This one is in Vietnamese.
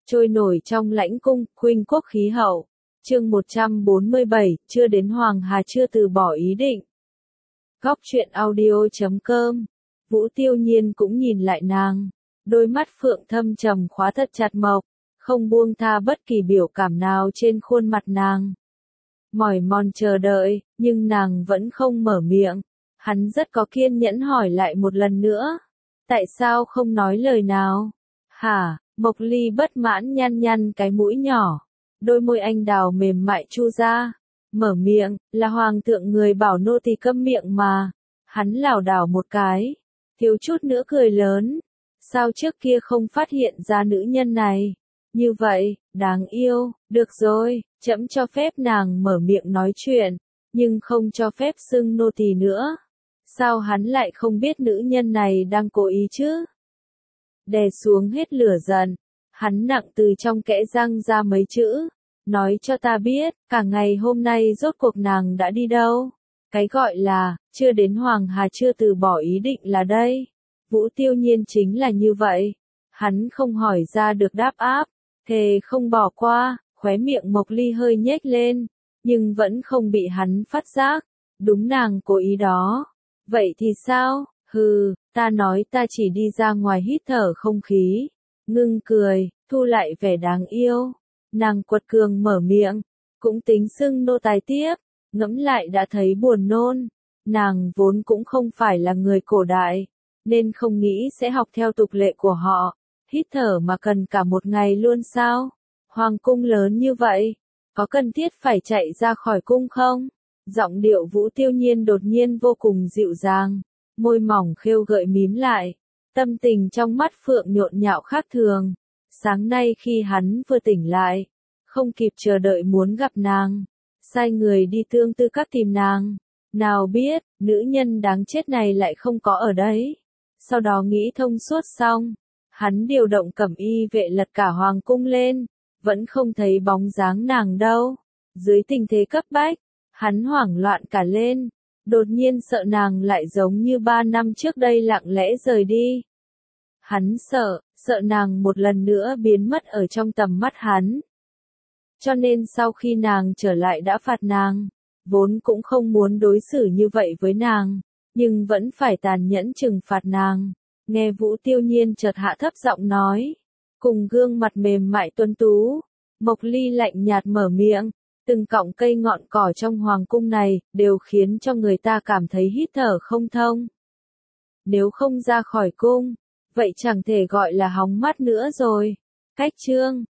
Trôi nổi trong lãnh cung, khuynh quốc khí hậu. Chương 147, chưa đến Hoàng Hà chưa từ bỏ ý định. Góc truyện audio.com. Vũ Tiêu Nhiên cũng nhìn lại nàng, đôi mắt phượng thâm trầm khóa thật chặt Mộc, không buông tha bất kỳ biểu cảm nào trên khuôn mặt nàng. Mỏi mòn chờ đợi, nhưng nàng vẫn không mở miệng. Hắn rất có kiên nhẫn hỏi lại một lần nữa. Tại sao không nói lời nào? Hả? Mộc Ly bất mãn nhăn nhăn cái mũi nhỏ. Đôi môi anh đào mềm mại chu ra. Mở miệng, là hoàng thượng người bảo nô tỳ câm miệng mà. Hắn lảo đảo một cái. Thiếu chút nữa cười lớn. Sao trước kia không phát hiện ra nữ nhân này? Như vậy, đáng yêu, được rồi, trẫm cho phép nàng mở miệng nói chuyện, nhưng không cho phép xưng nô tỳ nữa. Sao hắn lại không biết nữ nhân này đang cố ý chứ? Đè xuống hết lửa giận, hắn nặng từ trong kẽ răng ra mấy chữ, nói cho ta biết, cả ngày hôm nay rốt cuộc nàng đã đi đâu? Cái gọi là, chưa đến Hoàng Hà chưa từ bỏ ý định là đây. Vũ Tiêu Nhiên chính là như vậy. Hắn không hỏi ra được đáp áp, thề không bỏ qua, khóe miệng Mộc Ly hơi nhếch lên, nhưng vẫn không bị hắn phát giác. Đúng nàng cố ý đó. Vậy thì sao? Hừ, ta nói ta chỉ đi ra ngoài hít thở không khí. Ngưng cười, thu lại vẻ đáng yêu. Nàng quật cường mở miệng, cũng tính xưng nô tài tiếp, ngẫm lại đã thấy buồn nôn. Nàng vốn cũng không phải là người cổ đại, nên không nghĩ sẽ học theo tục lệ của họ. Hít thở mà cần cả một ngày luôn sao? Hoàng cung lớn như vậy, có cần thiết phải chạy ra khỏi cung không? Giọng điệu Vũ Tiêu Nhiên đột nhiên vô cùng dịu dàng, môi mỏng khêu gợi mím lại, tâm tình trong mắt phượng nhộn nhạo khác thường. Sáng nay khi hắn vừa tỉnh lại, không kịp chờ đợi muốn gặp nàng, sai người đi tương tư các tìm nàng. Nào biết, nữ nhân đáng chết này lại không có ở đấy. Sau đó nghĩ thông suốt xong, hắn điều động cẩm y vệ lật cả hoàng cung lên, vẫn không thấy bóng dáng nàng đâu. Dưới tình thế cấp bách, hắn hoảng loạn cả lên, đột nhiên sợ nàng lại giống như 3 năm trước đây lặng lẽ rời đi. Hắn sợ nàng một lần nữa biến mất ở trong tầm mắt hắn. Cho nên sau khi nàng trở lại đã phạt nàng, vốn cũng không muốn đối xử như vậy với nàng, nhưng vẫn phải tàn nhẫn trừng phạt nàng. Nghe Vũ Tiêu Nhiên chợt hạ thấp giọng nói, cùng gương mặt mềm mại tuấn tú, Mộc Ly lạnh nhạt mở miệng, từng cọng cây ngọn cỏ trong hoàng cung này đều khiến cho người ta cảm thấy hít thở không thông. Nếu không ra khỏi cung, vậy chẳng thể gọi là hóng mát nữa rồi. Cách chương